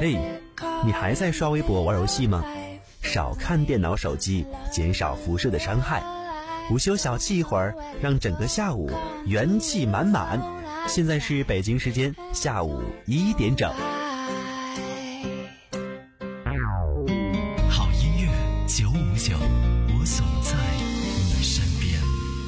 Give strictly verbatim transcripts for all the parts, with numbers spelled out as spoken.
嘿，你还在刷微博玩游戏吗？少看电脑手机，减少辐射的伤害。午休小憩一会儿，让整个下午元气满满。现在是北京时间下午一点整。 好音乐九五九，我总在你身边。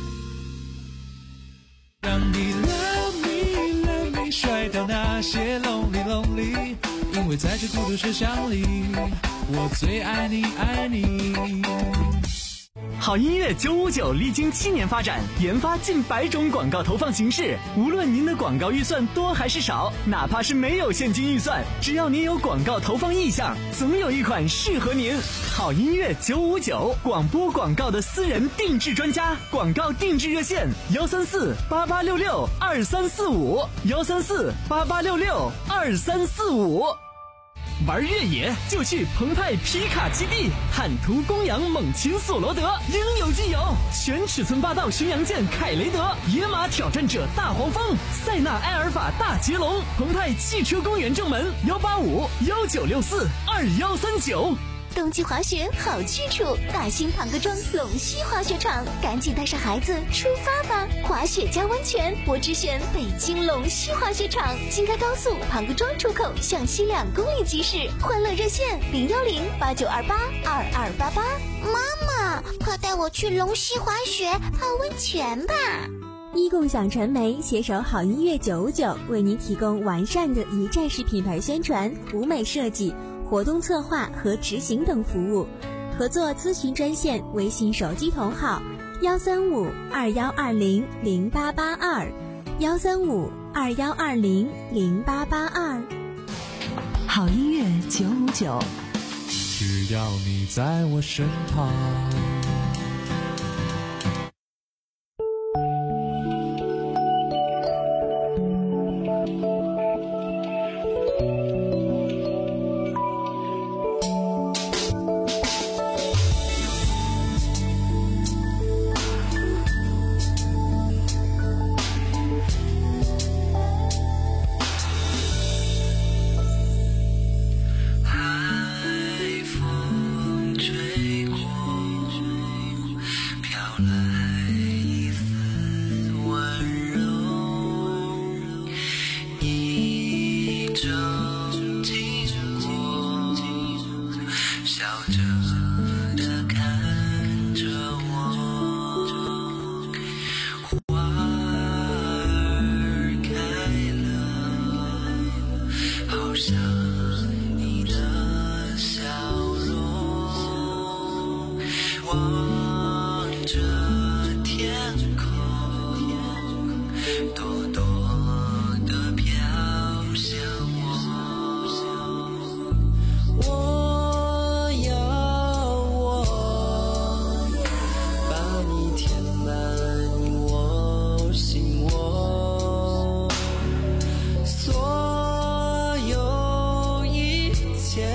让你 love me love me 甩掉那些 lonely lonely， 因为在这孤独车厢里，我最爱你爱你。 好音乐九五九历经七年发展，研发近百种广告投放形式。无论您的广告预算多还是少，哪怕是没有现金预算，只要您有广告投放意向，总有一款适合您。好音乐九五九，广播广告的私人定制专家，广告定制热线：幺三四八八六六二三四五，幺三四八八六六二三四五。玩越野就去澎湃皮卡基地，坦途公羊猛禽索罗德，应有尽有。全尺寸霸道巡洋舰凯雷德，野马挑战者大黄蜂，塞纳埃尔法大捷龙。澎湃汽车公园正门：幺八五幺九六四二幺三九。 冬季滑雪好去处，大兴庞各庄龙溪滑雪场，赶紧带上孩子出发吧！滑雪加温泉，我只选北京龙溪滑雪场。京开高速庞各庄出口向西两公里即驶，欢乐热线零幺零八九二八二二八八。 妈妈，快带我去龙溪滑雪泡温泉吧！ 一共享传媒携手好音乐九五九，为您提供完善的一站式品牌宣传、舞美设计、活动策划和执行等服务。合作咨询专线：微信手机同号幺三五二幺二零零八八二，幺三五二幺二零零八八二。 好音乐九五九， 只要你在我身旁。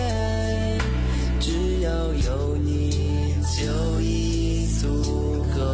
只要有你就已足够。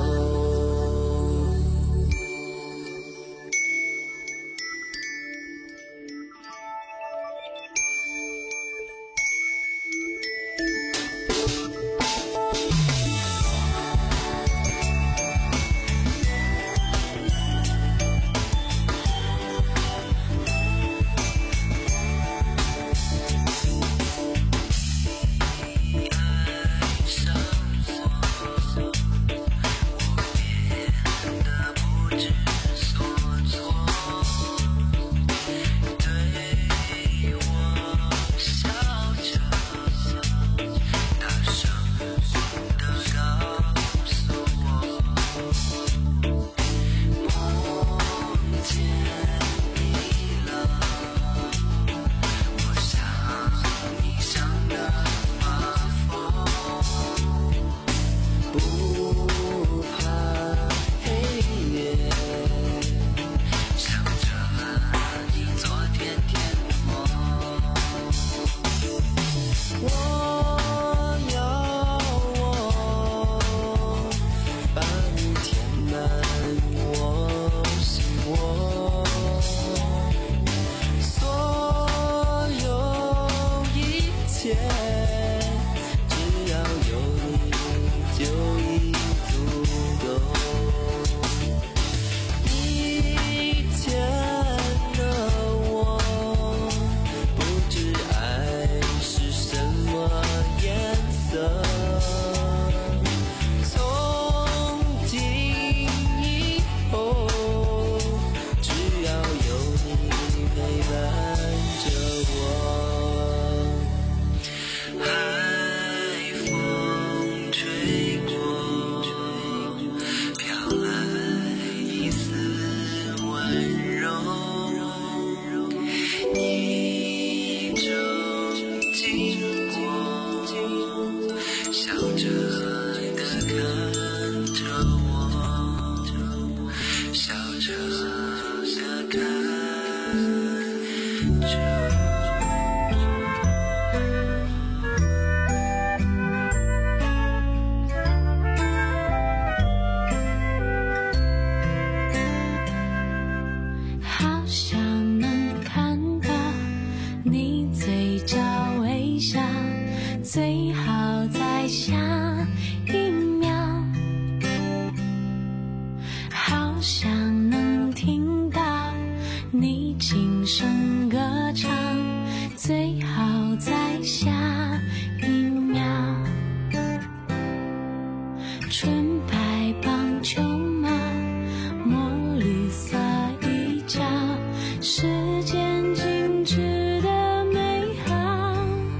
纯白棒球马，墨绿色衣角，时间静止的美好，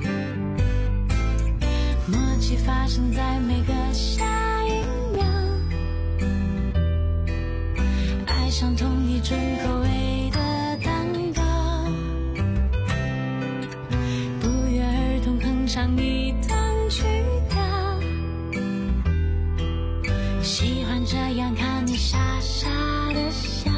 默契发生在每个下一秒，爱上同一种口味的蛋糕，不约而同哼唱一段曲调，喜欢这样看你傻傻的笑，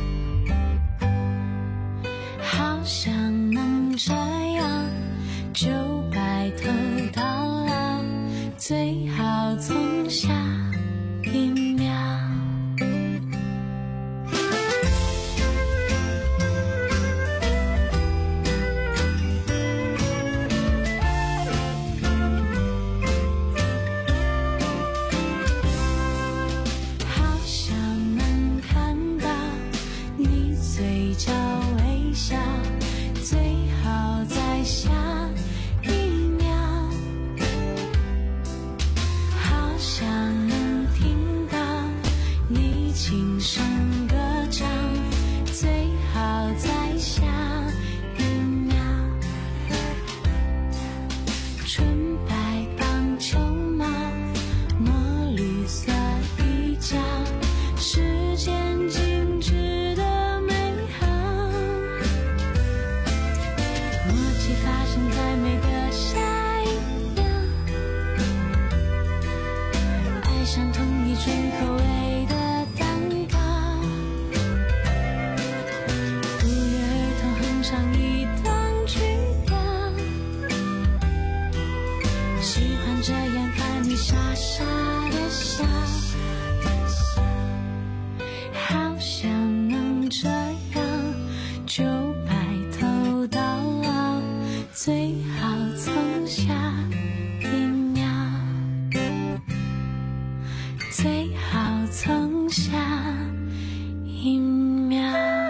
好想能这样就白头到老，最好从下一秒。好想能看到你嘴角微笑，最好在下一秒。好想能听到你轻声歌唱，最好在下一秒。纯白棒球马，墨绿色衣角，时间静止的美好，默契发生在每个下一秒，爱上同一种口味的蛋糕，不约而同哼唱一段曲调，喜欢这样看你傻傻的笑，好想能这样就白头到老，最好从下一秒，最好从下一秒。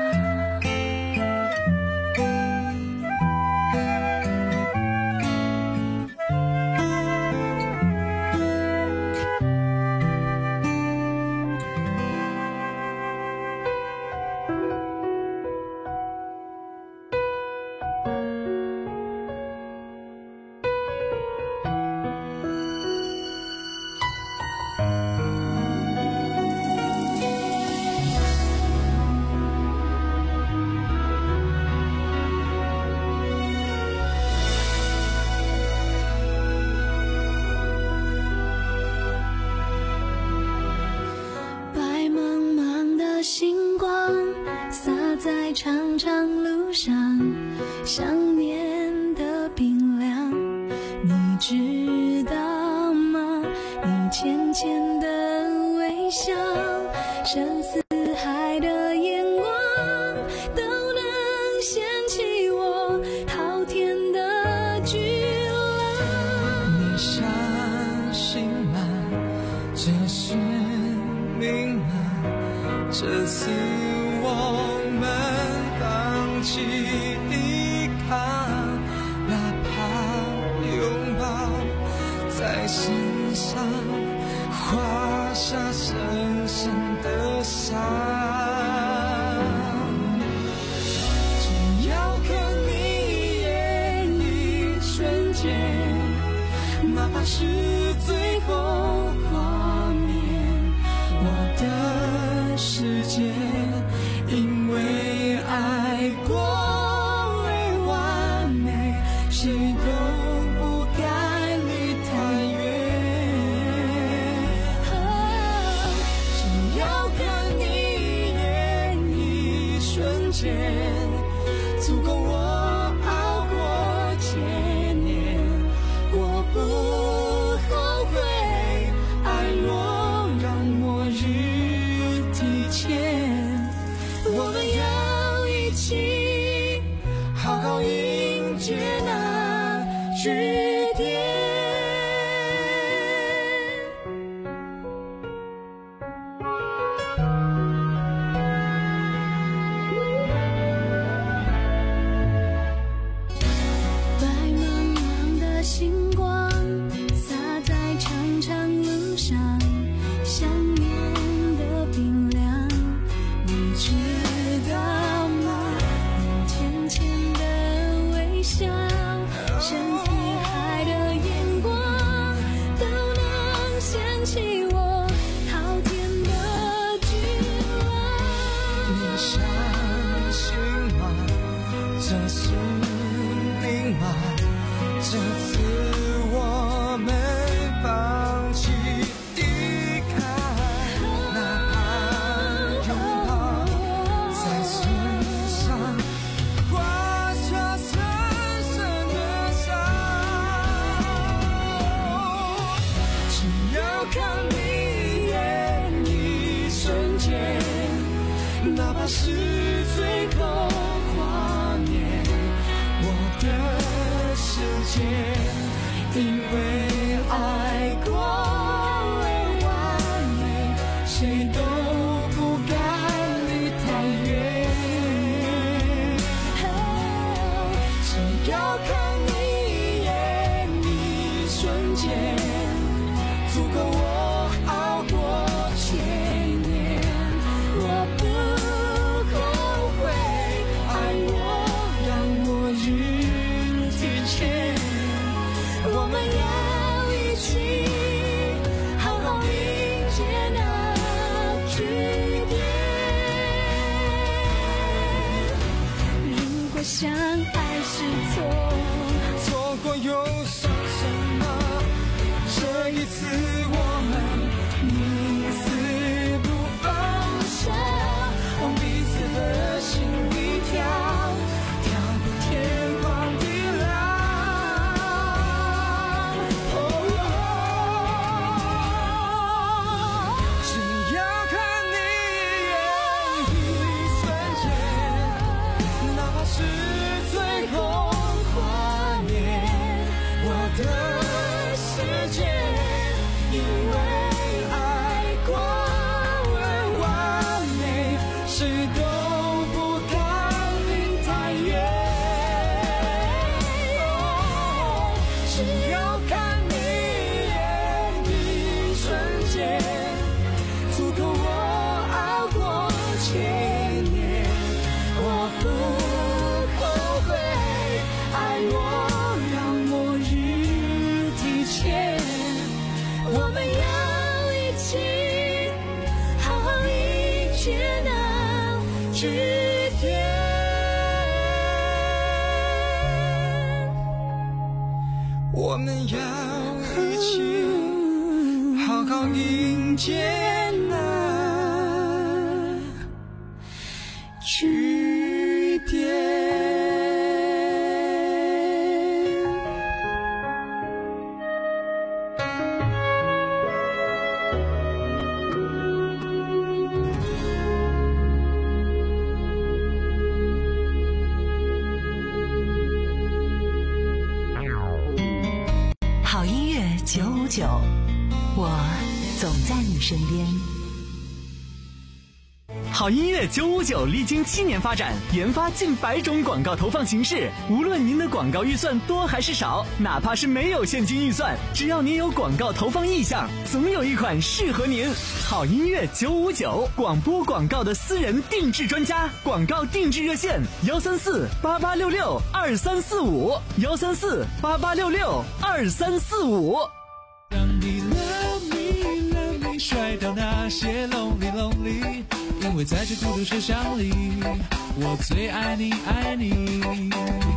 白茫茫的星光洒在长长路上，想念的冰凉，你知道吗？你浅浅的微笑，深似海的眼光，都能掀起我滔天的巨浪。 你相信吗？这是命吗？这次我们放弃依靠，哪怕拥抱在身上画下深深的伤，只要跟你一眼一瞬间，哪怕是最后画面，我的世界因为爱过而完美，谁都不该离太远。只要跟你一眼一瞬间，足够我熬过千年，我不看你眼一瞬间，哪怕是最后画面，我的世界因为爱过而完美，谁都不敢离太远。只要看你眼一瞬间，足够我熬过千年。我不后悔爱我，让我日提前。我们要一起好好迎接那句点。如果相爱是错，错过又算什么？这一次我们你死不放手，往彼此的心里跳，跳过天荒地老。只要看你眼一瞬间，哪怕是最后画面，我的世界因为爱过而完美，谁都不敢离太远。只要看你眼一瞬间，足够我熬过千年。我不后悔爱我，让我日提前。我们要一起好好迎接那句点。我们要一起好好迎接那句点。 好音乐九五九，我总在你身边。 好音乐九五九历经七年发展，研发近百种广告投放形式。无论您的广告预算多还是少，哪怕是没有现金预算，只要您有广告投放意向，总有一款适合您。好音乐九五九，广播广告的私人定制专家，广告定制热线：幺三四八八六六二三四五，幺三四八八六六二三四五。 让你 love me love me 甩掉那些 lonely lonely， 因为在这孤独车厢里，我最爱你爱你。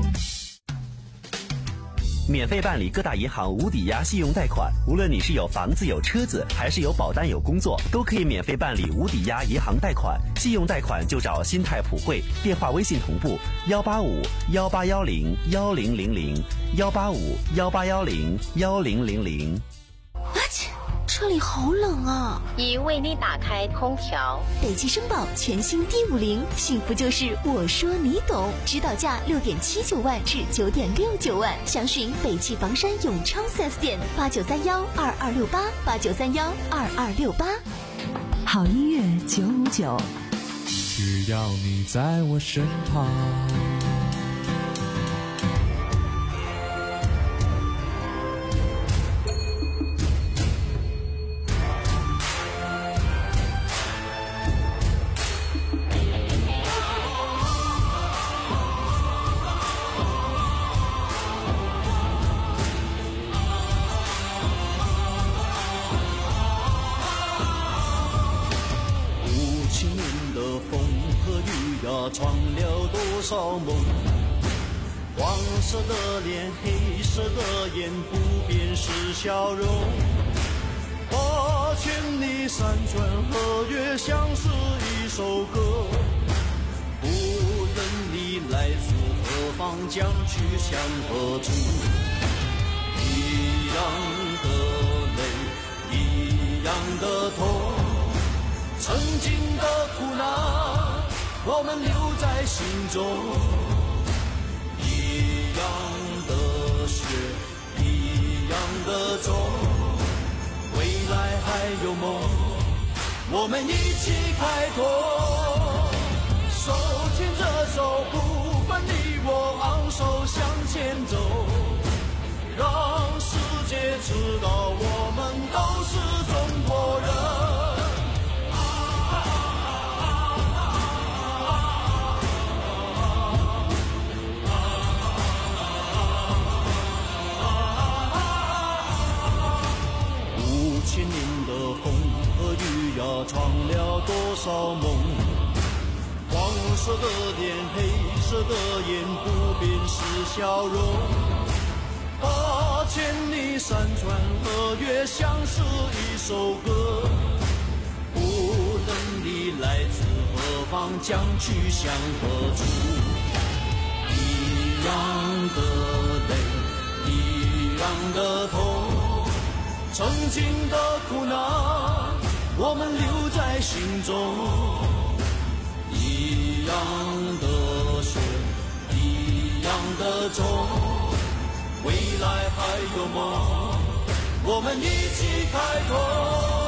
免费办理各大银行无抵押信用贷款，无论你是有房子有车子，还是有保单有工作，都可以免费办理无抵押银行贷款。信用贷款就找新泰普惠，电话微信同步幺八五幺八幺零幺零零零幺八五幺八幺零幺零零零。 啊切，这里好冷啊！ 已为你打开空调。 北汽绅宝全新 D 五零，幸福就是我说你懂，指导价六点七九万至九点六九万，详询北汽房山永昌 四 S 店八九三幺二二六八八九三幺二二六八。 好音乐九五九， 只要你在我身旁。 闯了多少梦，黄色的脸，黑色的眼，不变是笑容。八千里山川河岳，像是一首歌。无论你来自何方，将去向何处，一样的泪，一曾经的苦难我们留在心中，一样的血，一样的种，未来还有梦，我们一起开拓，手牵着手不分你我，昂首向前走，让世界知道我们都是中国人。五千年的风和雨呀，闯了多少梦，黄色的脸，黑色的眼，不变是笑容。八千里山川河岳，像是一首歌。无论你来自何方，将去向何处，一样的泪，一样的痛。曾经的苦难，我们留在心中。一样的血，一样的种，未来还有梦，我们一起开拓。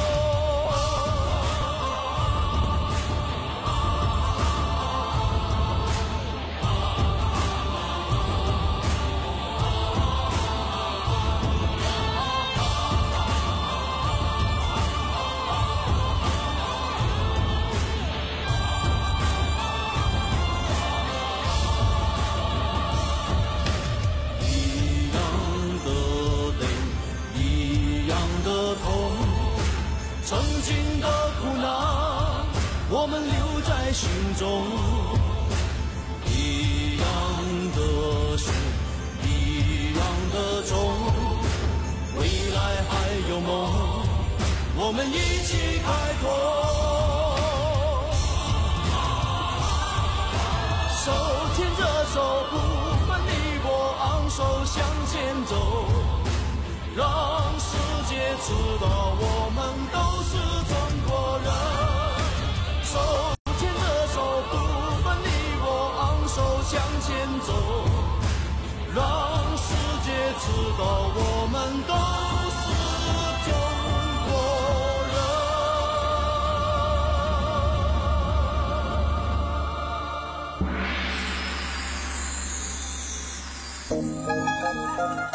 曾经的苦难我们留在心中，一样的血，一样的种，未来还有梦，我们一起开拓，手牵着手不分你我，昂首向前走，让世界知道我们都是中国人。手牵着手不分你我，昂首向前走，让世界知道我们都是中国人。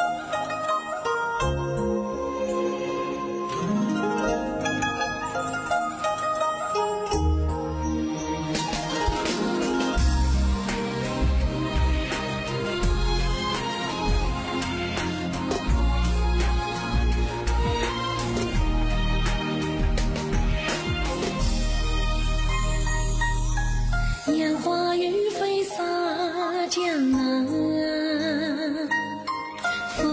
烟花雨飞洒江南，风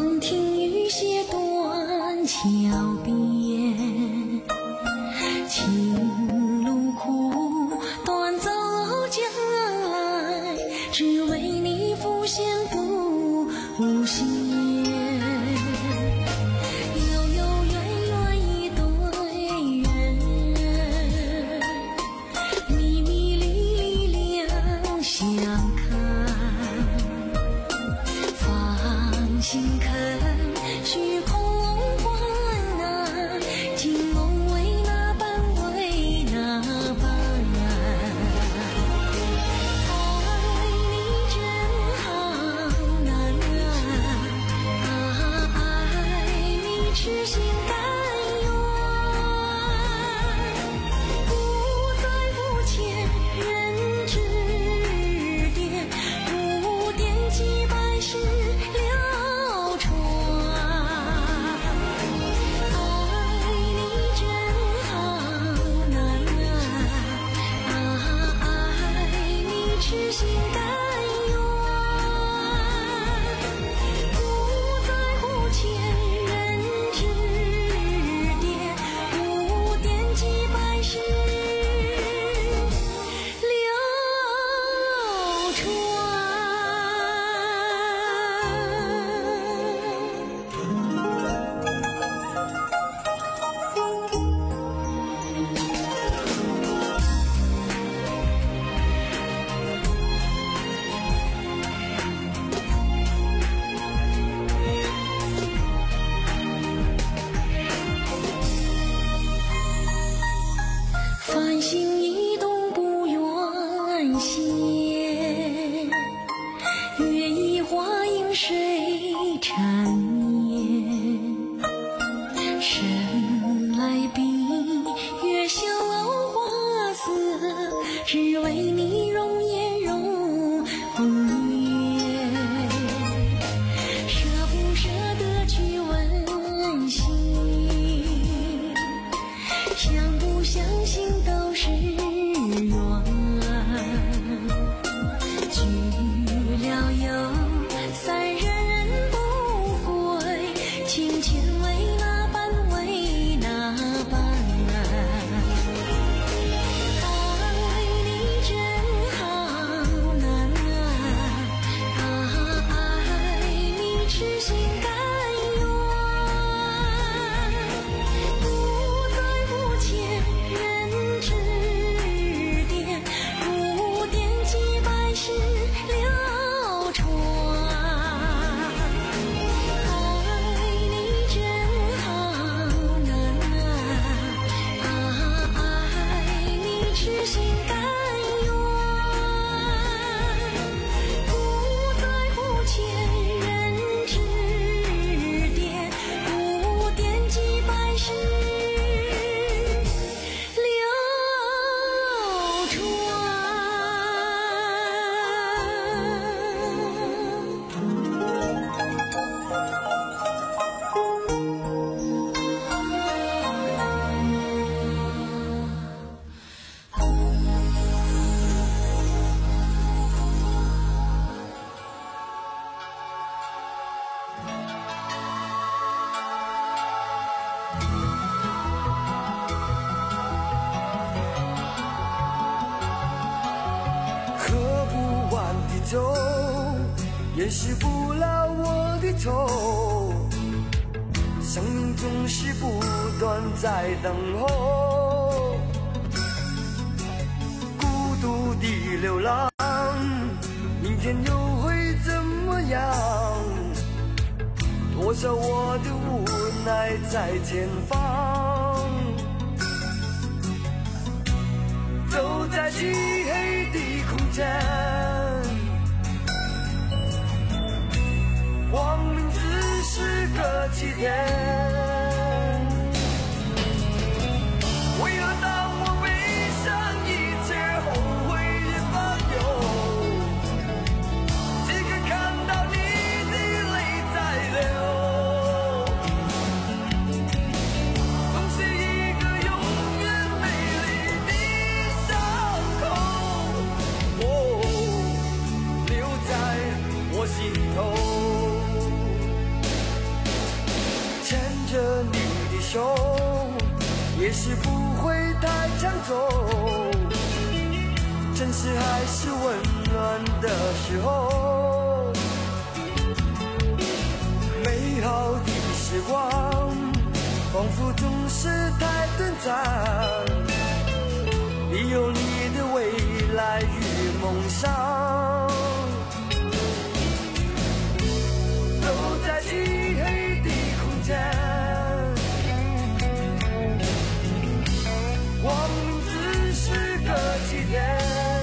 来比月秀花色，只为你容颜容颜，舍不舍得去温馨，相不相信都是缘，聚了又散，人不悔，情牵为那般为那般，爱你真好难啊，爱你痴心甘愿，不在乎前人指点，不惦记百世流传，爱你真好难啊，爱你痴心甘愿，不在乎前人指点，不惦记百世流传。 喝不完的酒，掩饰不了我的愁。生命总是不断在等候，孤独的流浪，明天又会怎么样？多少我的无奈在前方，走在漆黑的空间，光明只是个起点。为何当我背上一切后悔与烦忧，此刻看到你的泪在流，总是一个永远美丽的伤口，哦，留在我心头。牵着你的手，也许不会太长久，城市还是温暖的时候，美好的时光仿佛总是太短暂，你有你的未来与梦想，走在漆黑的空间，光明只是个起点。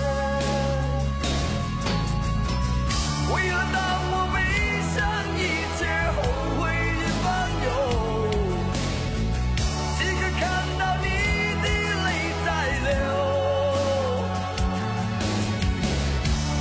为何当我背上一切后悔与烦忧，此刻看到你的泪在流，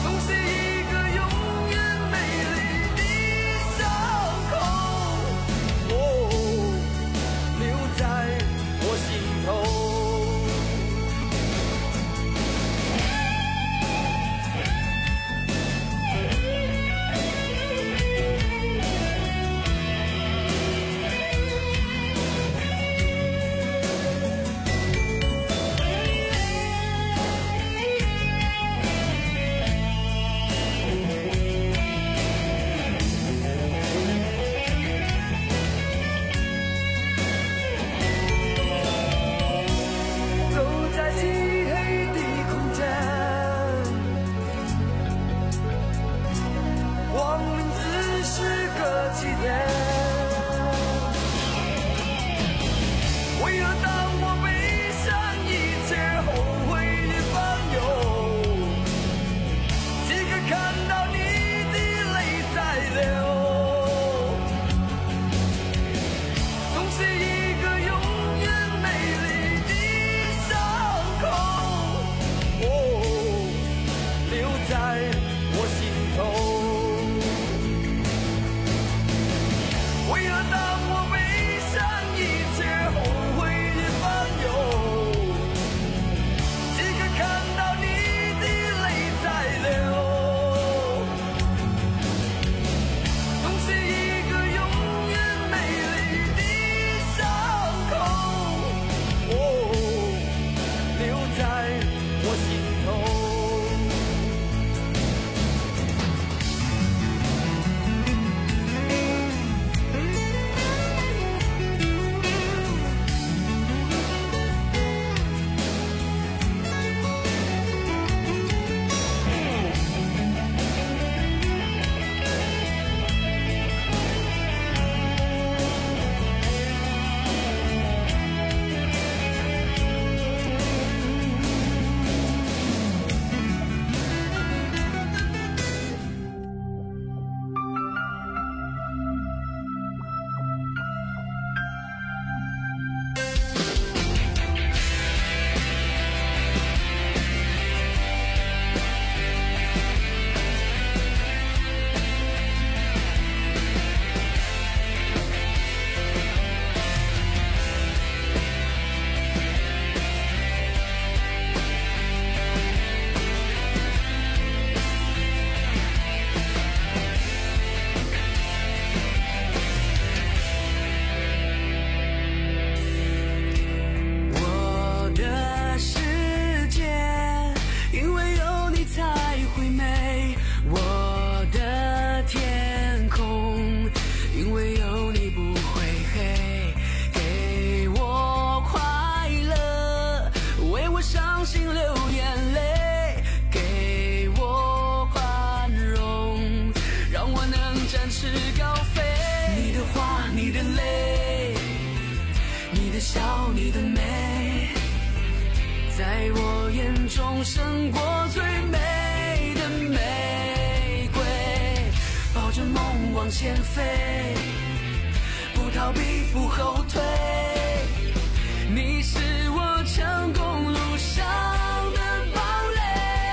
你的笑，你的美，在我眼中胜过最美的玫瑰。抱着梦往前飞，不逃避，不后退。你是我成功路上的堡垒。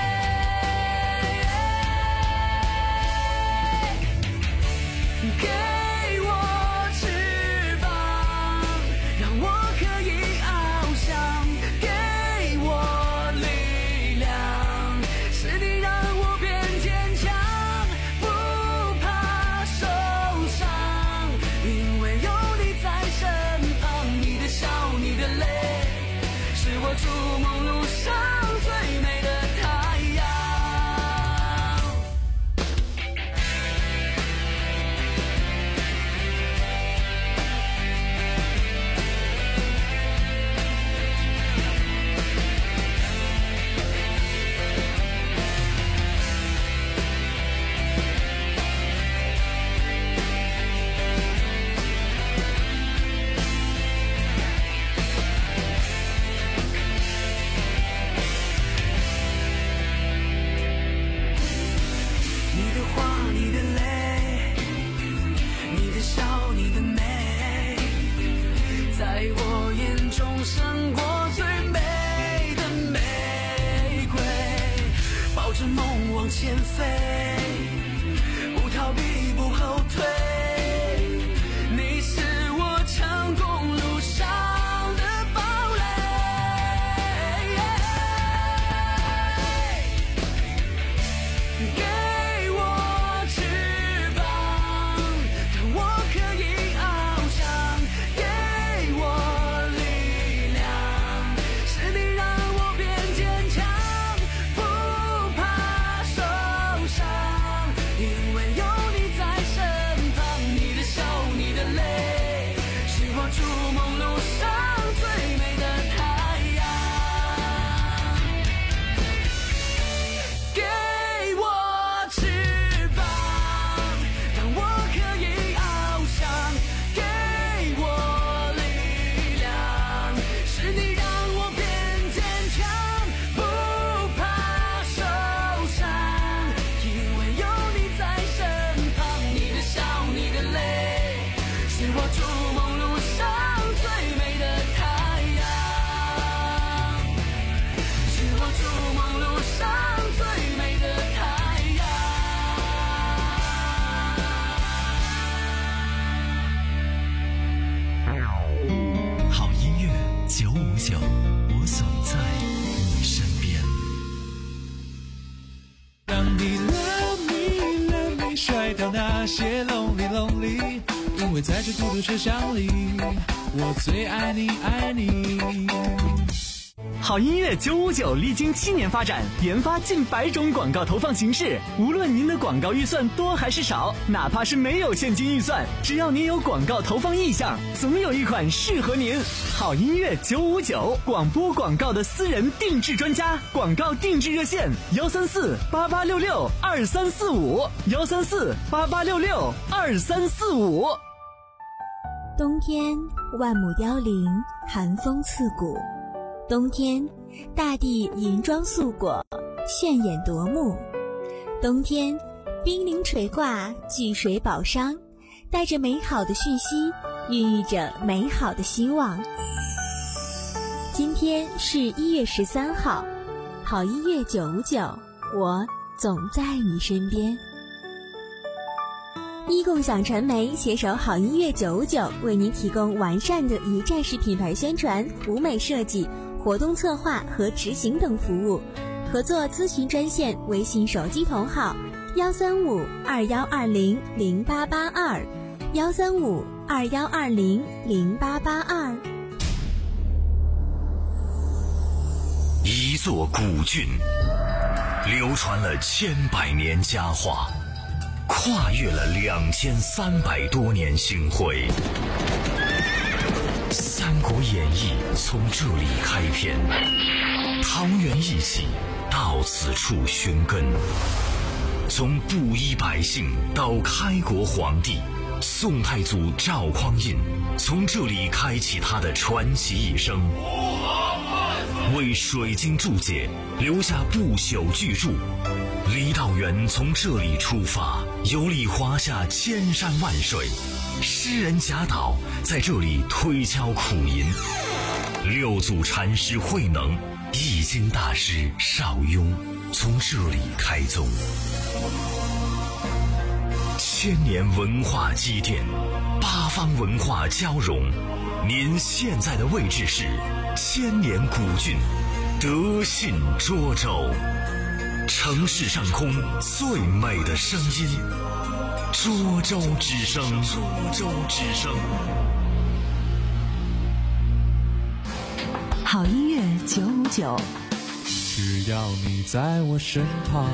给我翅膀，让我可以翱翔。给我力量，是你让我变坚强，不怕受伤，因为有你在身旁。你的笑，你的泪，是我筑梦路上最美的太阳。前飞，不逃避，不后退。你是我成功路上的堡垒。给我翅膀，让我可以翱翔。给我力量，是你让我变坚强。因为有你在身旁，你的笑，你的泪，是我筑梦路上最美的太阳。给我翅膀，让我可以翱翔。给我力量，是你让我变坚强，不怕受伤，因为有在身旁。你的笑，你的泪，是我筑梦路上最美的太阳，是我筑梦路上最美的太阳。 好音乐九五九，我总在你身边。 让你 love me love me 甩掉那些 lonely lonely， 因为在这孤独车厢里，我最爱你爱你。 好音乐九五九历经七年发展，研发近百种广告投放形式。无论您的广告预算多还是少，哪怕是没有现金预算，只要您有广告投放意向，总有一款适合您。好音乐九五九，广播广告的私人定制专家，广告定制热线：幺三四八八六六二三四五，幺三四八八六六二三四五。 冬天，万木凋零，寒风刺骨。冬天，大地银装素裹，炫眼夺目。冬天，冰凌垂挂，聚水宝商，带着美好的讯息，孕育着美好的希望。今天是一月十三号，好音乐九五九，我总在你身边。一共享传媒携手好音乐九五九，为您提供完善的一站式品牌宣传、舞美设计、活动策划和执行等服务。合作咨询专线：微信手机同号幺三五二幺二零零八八二，幺三五二幺二零零八八二。 一座古郡，流传了千百年佳话，跨越了两千三百多年星辉。《三国演义》从这里开篇，桃园一起到此处寻根。从布衣百姓到开国皇帝，宋太祖赵匡胤从这里开启他的传奇一生，为水晶注解留下不朽巨著。李道元从这里出发，游历华夏千山万水，诗人贾岛在这里推敲苦吟，六祖禅师慧能、易经大师邵雍从这里开宗。千年文化积淀，八方文化交融。您现在的位置是千年古郡德信涿州，城市上空最美的声音，涿州之声。涿州之声。 好音乐九五九， 只要你在我身旁。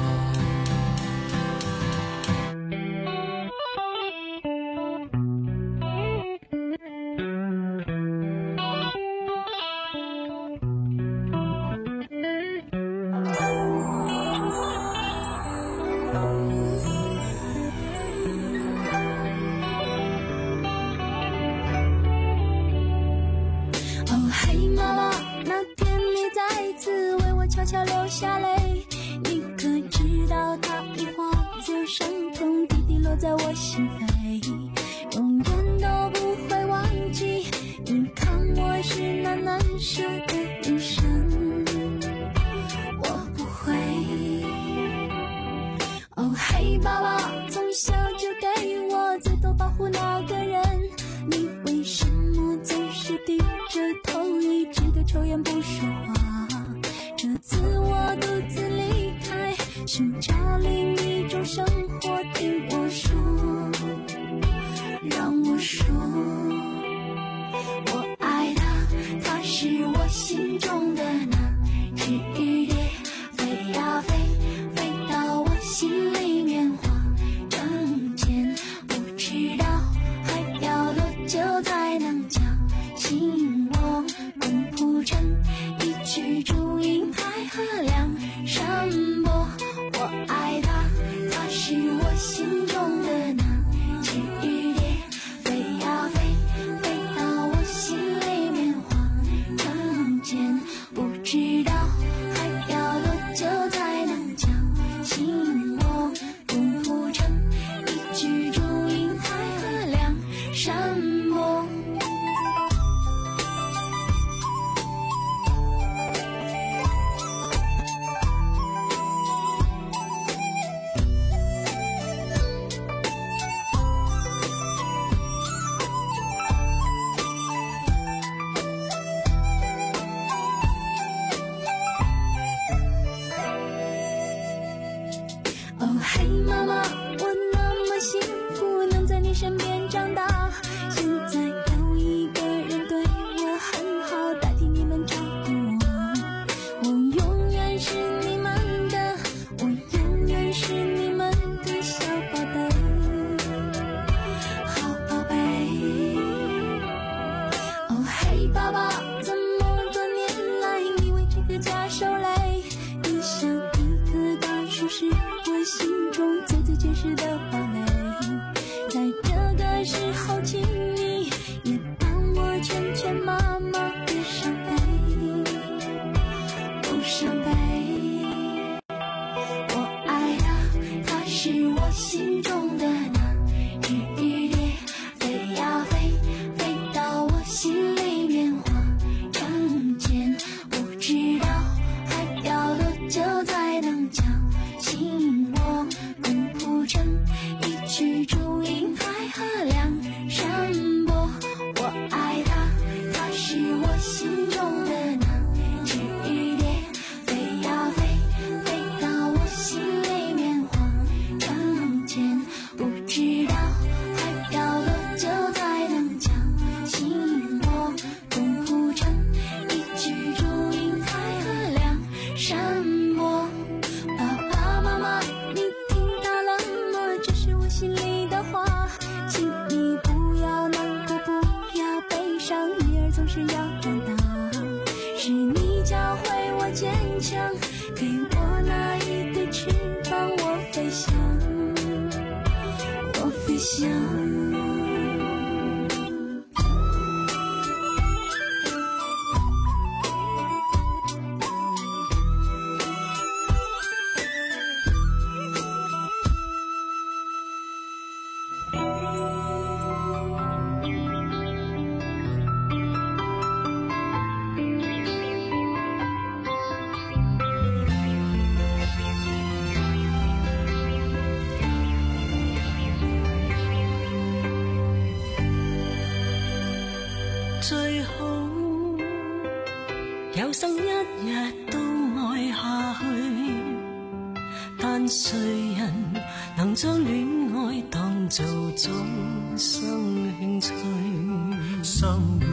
有生一日都愛下去，但誰人能將戀愛當做終生興趣？ 生活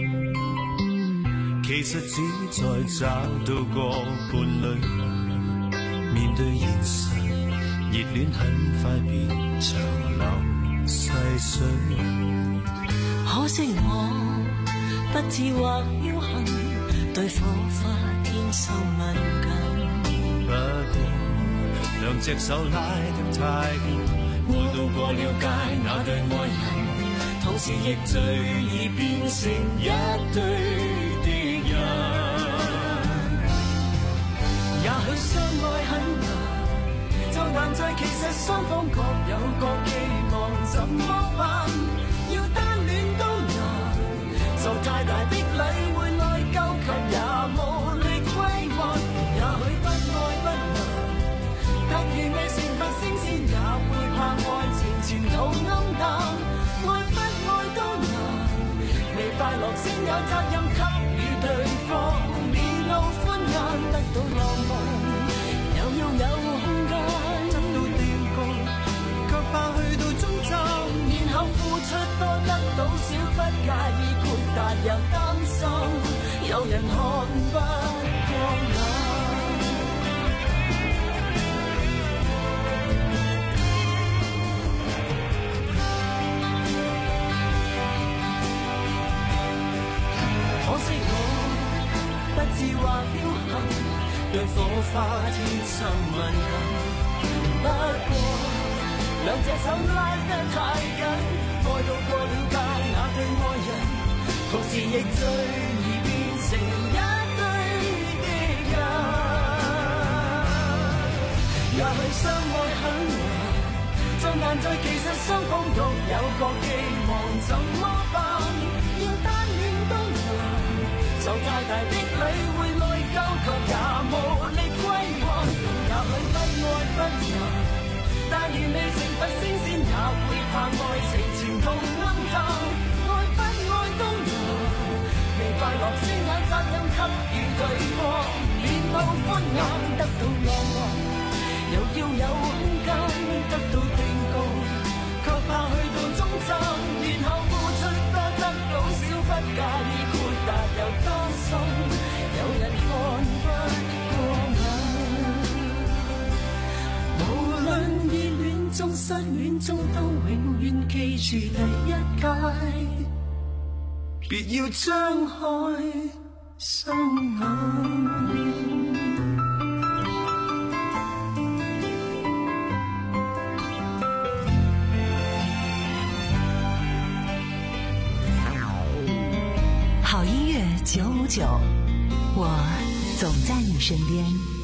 其實只在找到個伴侶，面對現實，熱戀很快變長流細水。 可惜我不智或僥倖，對火花天生敏感。 不過兩隻手拉得太緊，愛到過了界那對愛人，同時亦最易變成一對敵人。 也許相愛很難，就難在其實雙方各有各寄望，怎麼辦？要單戀都難，受太大的禮會內疚，卻也無力歸還。也許不愛不能，但如未成佛升仙，也會怕愛情前途暗淡。愛不愛都難，未快樂先有責任給予對方，面露歡顏，得到浪漫，又要有空間，得到定局，卻怕去到終站，然後付出多得到少，不介意豁達又擔心，有人看不過眼。可惜我不智或僥倖，對火花天生敏感。不過兩隻手拉得太緊，愛到過了界那對愛人，同時亦最易變成一對敵人。也許相愛很難，就難在其實雙方各有各寄望，怎麼辦？要單戀都難，受太大的禮會內疚，卻也無力歸還。也許不愛不能，但願未成佛升仙，也會怕愛情前途暗淡。愛不愛都難，未快樂先有責任給予對方，面露歡顏，得到浪漫，又要有空間，得到定局，卻怕去到終站，然後付出多得到少，不介意豁達又擔心，有人看不過眼。無論熱戀中失戀中，都永遠記住第一屆，別要張開雙眼。 好音乐九五九，我总在你身边。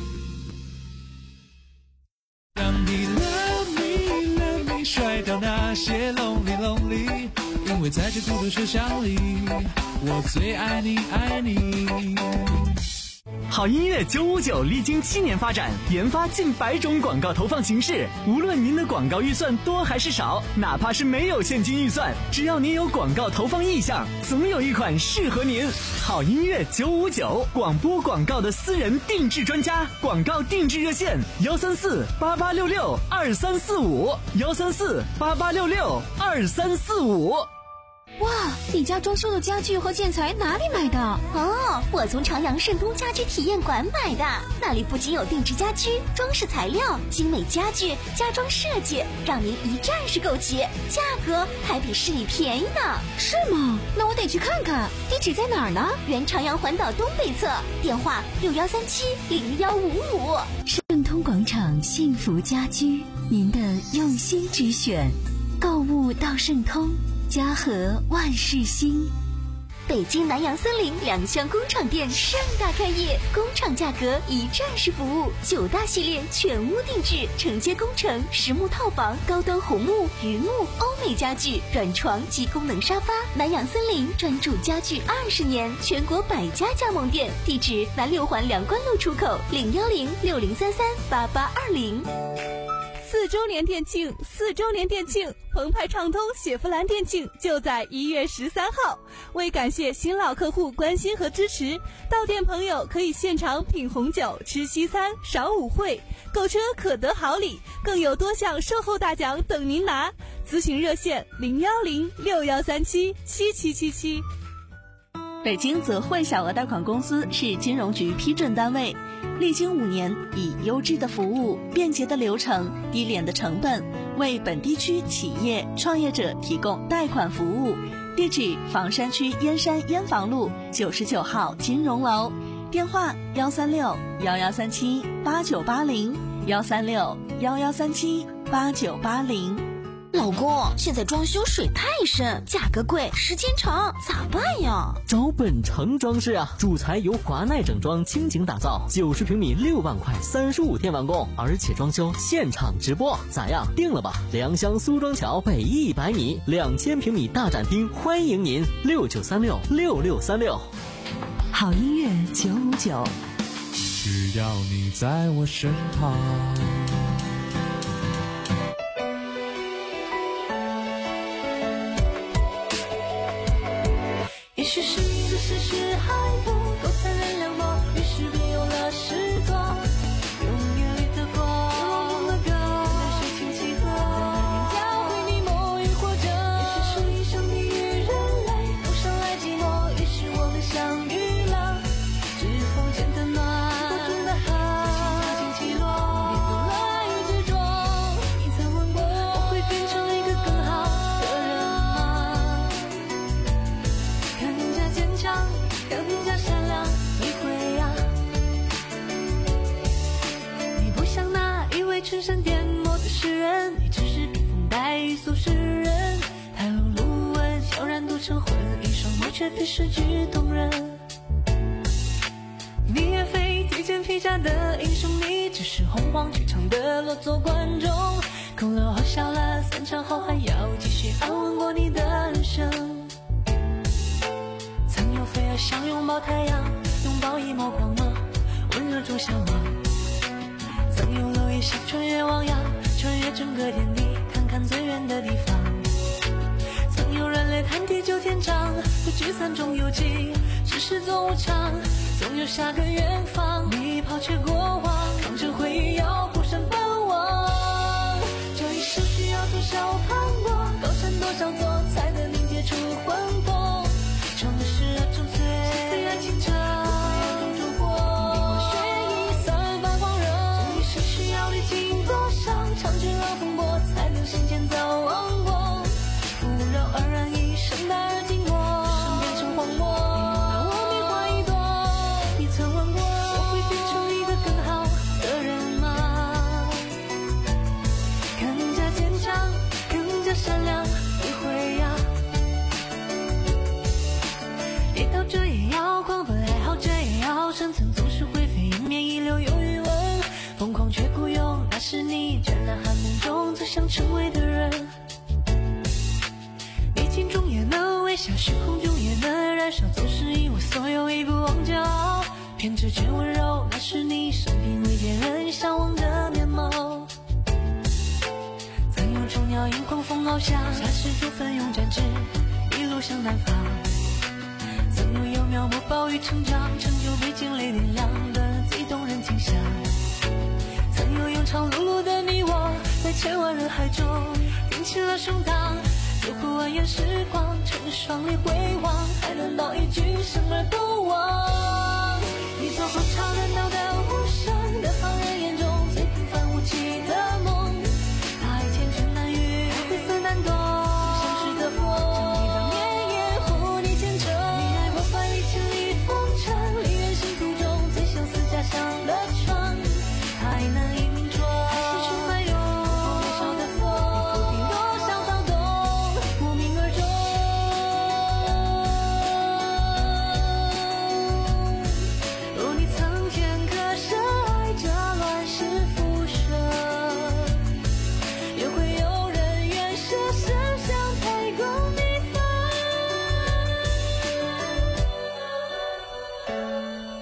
让你 love me love me 甩掉那些 lonely lonely， 因为在这孤独车厢里，我最爱你爱你。 好音乐九五九历经七年发展，研发近百种广告投放形式。无论您的广告预算多还是少，哪怕是没有现金预算，只要您有广告投放意向，总有一款适合您。好音乐九五九，广播广告的私人定制专家，广告定制热线：幺三四八八六六二三四五，幺三四八八六六二三四五。 哇，你家装修的家具和建材哪里买的？ 哦，我从朝阳盛东家居体验馆买的，那里不仅有定制家居、装饰材料、精美家具、家装设计，让您一站式购齐，价格还比市里便宜呢。 是吗？那我得去看看。地址在哪儿呢？ 原朝阳环岛东北侧，电话六幺三七零幺五五。 盛通广场幸福家居，您的用心之选，购物到盛通。家和万事兴。 北京南阳森林两厢工厂店盛大开业，工厂价格一站式服务，九大系列全屋定制，承接工程、实木套房、高端红木、榆木、欧美家具、软床及功能沙发。南阳森林专注家具二十年，全国百家加盟店，地址南六环梁关路出口，零幺零六零三三八八二零。 四周年店庆，四周年店庆，澎湃畅通雪佛兰店庆就在一月十三号。为感谢新老客户关心和支持，到店朋友可以现场品红酒、吃西餐、赏舞会，购车可得好礼，更有多项售后大奖等您拿。咨询热线零幺零六幺三七七七七七。 北京泽汇小额贷款公司是金融局批准单位，历经五年，以优质的服务、便捷的流程、低廉的成本，为本地区企业创业者提供贷款服务。地址：房山区燕山燕房路九十九号金融楼，电话：幺三六幺幺三七八九八零，幺三六幺幺三七八九八零。 老公，现在装修水太深，价格贵，时间长，咋办呀？ 找本城装饰啊，主材由华奈整装倾情打造，九十平米六万块，三十五天完工，而且装修现场直播，咋样？定了吧？良乡苏庄桥北一百米，两千平米大展厅，欢迎您，六九三六六六三六。 好音乐九五九， 只要你在我身旁。 也许是这现实还不够残忍凉薄，于是便有了时光，用眼里的光，的歌，在水清气河，在描绘你梦与活着。也许是一生地狱人类浮上来寂寞，于是我们相遇了，指缝间的暖，途中的寒，轻起落，变懂了与执着。你曾问过我会变成一个更好的人吗？更加坚强，更加善良，你会啊？你不像那一位春山点墨的诗人，你只是披风戴雨俗世人，太阳路文悄然读成魂，一双眸却比诗句动人。你也非披肩披甲的英雄，你只是洪荒剧场的落座观众，哭了或笑了，散场后还要继续安稳过你的人生。曾有飞蛾想拥抱太阳，拥抱一抹光芒，温热中向往。曾有蝼蚁想穿越汪洋，穿越整个天地，看看最远的地方。曾有人类谈地久天长，在聚散中有记，只是走无常，总有下个远方。你抛却过往，扛着回忆要孤身奔往。这一生需要多少盼望，高山多少座才能凝结出魂魄？城市啊，纯粹，岁月清澈，中烛火，冰雪一散发光热。这一生需要历经多少长卷浪风波，才能心间早忘过？富饶而然一生大而寂寞，生变成荒漠。我迷花一朵，你曾问过我会变成一个更好的人吗？更加坚强，更加善良，你会呀？跌倒着也要狂奔，爱好着也要生存，总是灰飞烟灭，一流有余温，疯狂却孤勇，那是你倦然寒梦中最想成为的人。逆境中也能微笑，虚空中也能燃烧，总是因为所有已不忘骄傲，偏执却温柔，那是你生平未见人向往的面貌。曾有雏鸟迎狂风翱翔，夏时就奋勇展翅，一路向南方。曾有幼苗默暴雨成长，成就背井泪点亮的最动人景象。曾有永长碌碌的你我，在千万人海中挺起了胸膛，走过蜿蜒时光，乘双泪回望，还能道一句生而不忘。你走过长难道的无声的旁人眼中最平凡无奇的梦，爱千真难遇，灰色难懂，像是的火。想的窗，太难以明说，还是去翻涌，多少的风，浮萍多少骚动，莫名而终。若你曾天可深爱这乱世浮生，也会有人愿舍身相陪共你分。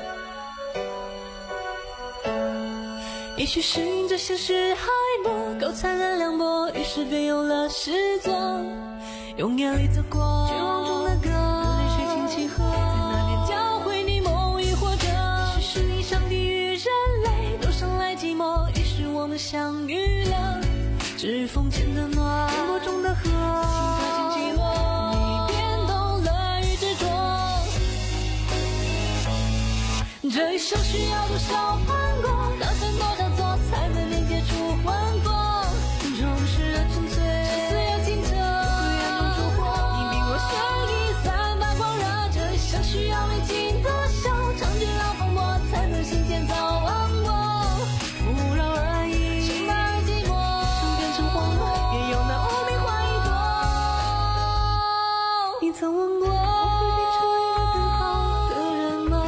也许是这现实还不够都灿然凉薄，于是便有了诗作，用眼里的光，绝望中的歌，泪水轻轻喝，在那年教会你梦，亦或者只是你上帝与人类都生来寂寞，于是我们相遇了，指缝间的暖，沉默中的河，心跳进寂寞，你变动了与执着，这一生需要多少盼过，打算多少座才能连接出幻光，重视了纯粹，是虽有清澈，黑暗中烛火，你比我绚丽散发光热，这一生需要历经多少尝尽了风波，才能心间早忘过，不劳而已，心满而寂寞，生变成荒漠，也有那无名花一朵。你曾问过我会变成一个更好的人吗？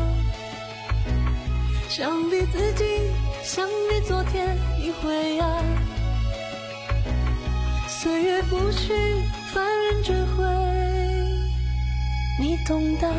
想必自己，想必昨天一回啊，岁月不去，凡人追悔，你懂的。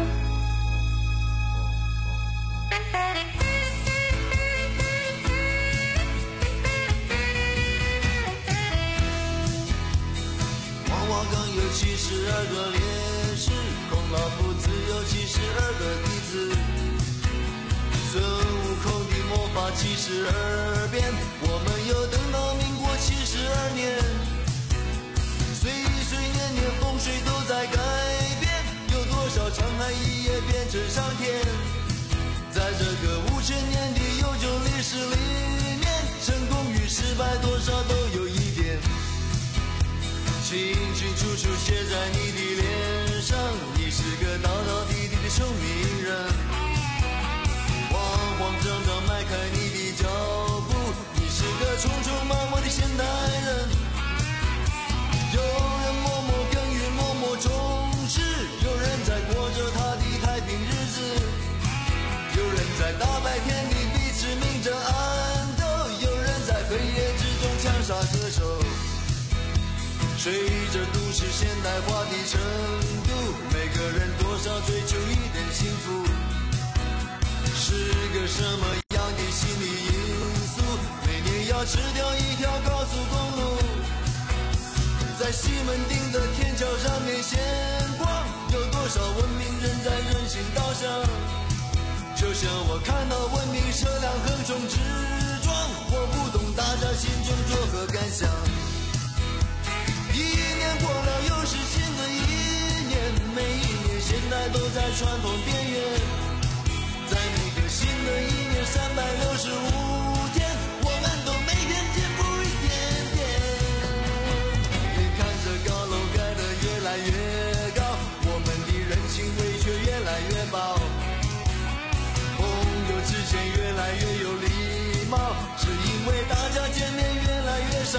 黄花岗有七十二个烈士，孔老夫子有七十二个弟子，孙悟空的魔法七十二变，我们又等到民国七十二年，岁岁年年风水都在改变，有多少沧海一夜变成上天，在这个五千年的悠久历史里面，成功与失败多少都有一点，清清楚楚写在你的脸上，你是个道道地地的聪明人，慌慌张张迈开你的脚步，你是个匆匆忙忙的现代人，有人默默耕耘默默种植，有人在过着他的太平日子，有人在大白天里彼此明着暗斗，有人在黑夜之中枪杀歌手，随着都市现代化的程度，每个人多少追求一点幸福，是个什么样的心理因素，每年要吃掉一条高速公路，在西门町的天桥上面闲逛，有多少文明人在人行道上，就像我看到文明车辆横冲直撞，我不懂大家心中作何感想，一年过了又是新的一年，每一年现在都在传统边缘，在每个新的一年三百六十五天，我们都每天进步一点点，眼看着高楼盖得越来越高，我们的人情味却越来越薄，朋友之间越来越有礼貌，是因为大家见面越来越少，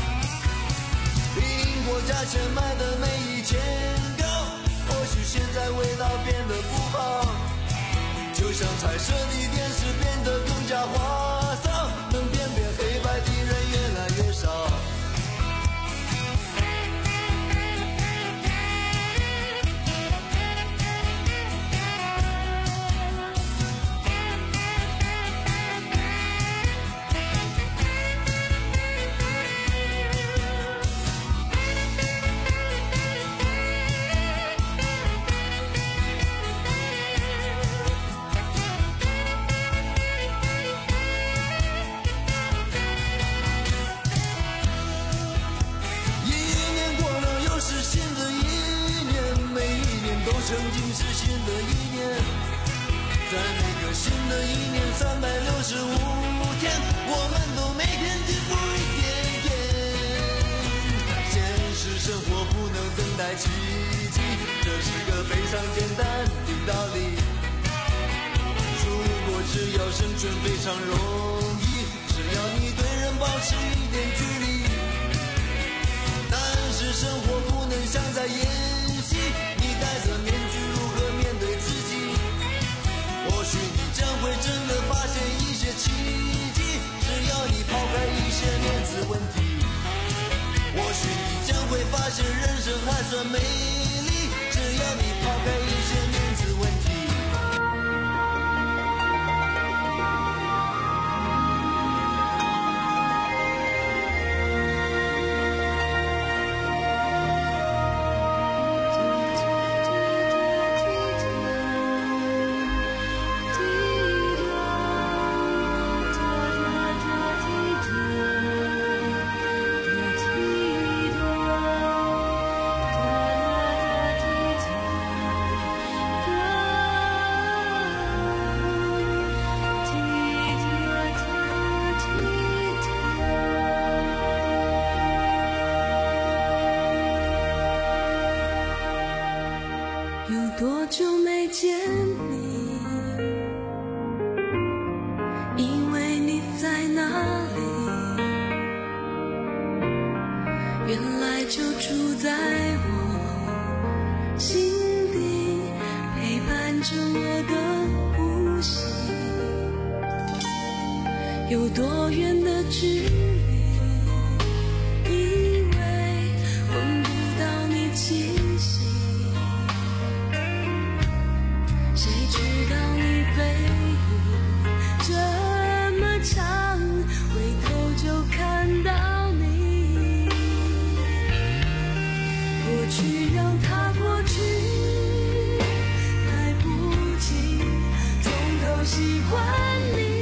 国价钱卖的没以前高，或许现在味道变得不好，就像彩色的电视变得更加花哨，能辨别黑白的人越来越少。曾经是新的一年，在每个新的一年三百六十五天，我们都每天进步一点点。现实生活不能等待奇迹，这是个非常简单的道理。如果只要生存非常容易，只要你对人保持一点距离，但是生活不能像在演戏，你戴着面具如何面对自己？或许你将会真的发现一些奇迹，只要你抛开一些面子问题。或许你将会发现人生还算美丽，只要你抛开一些面子问题。 见你，以为你在哪里，原来就住在我心底，陪伴着我的呼吸。有多远的距离，以为闻不到你气息，谁知道你背影这么长，回头就看到你。过去让它过去，来不及从头喜欢你。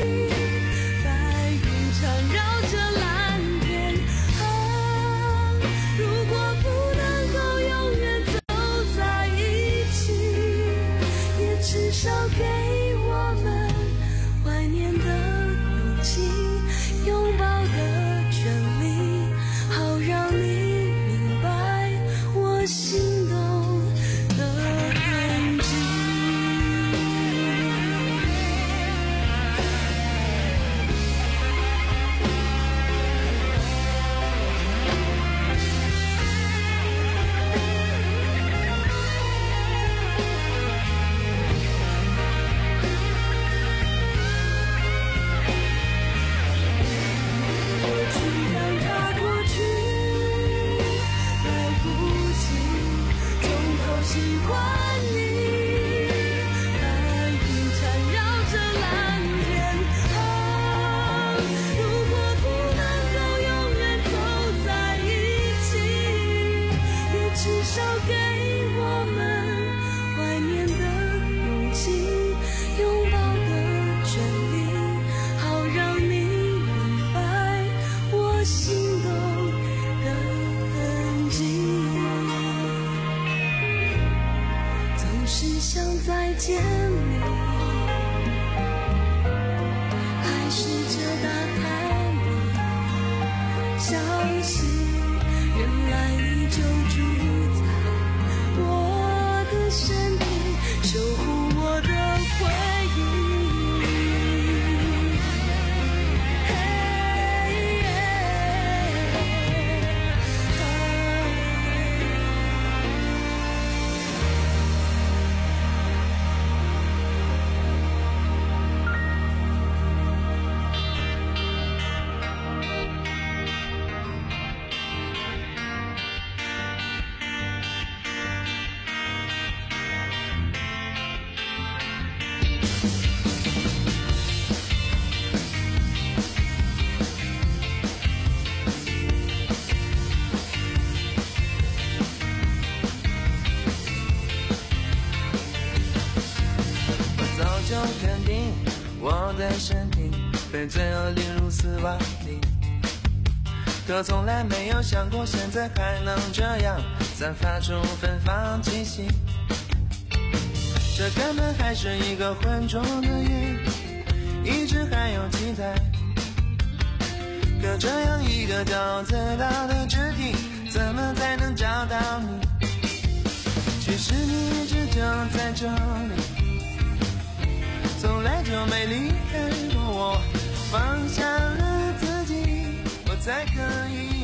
肯定我的身体被罪恶淋入死瓦里，可从来没有想过现在还能这样散发出芬芳气息。这根本还是一个浑浊的夜，一直还有期待，可这样一个高自大的肢体，怎么才能找到你？其实你一直就在这里，从来就没离开过我，放下了自己，我才可以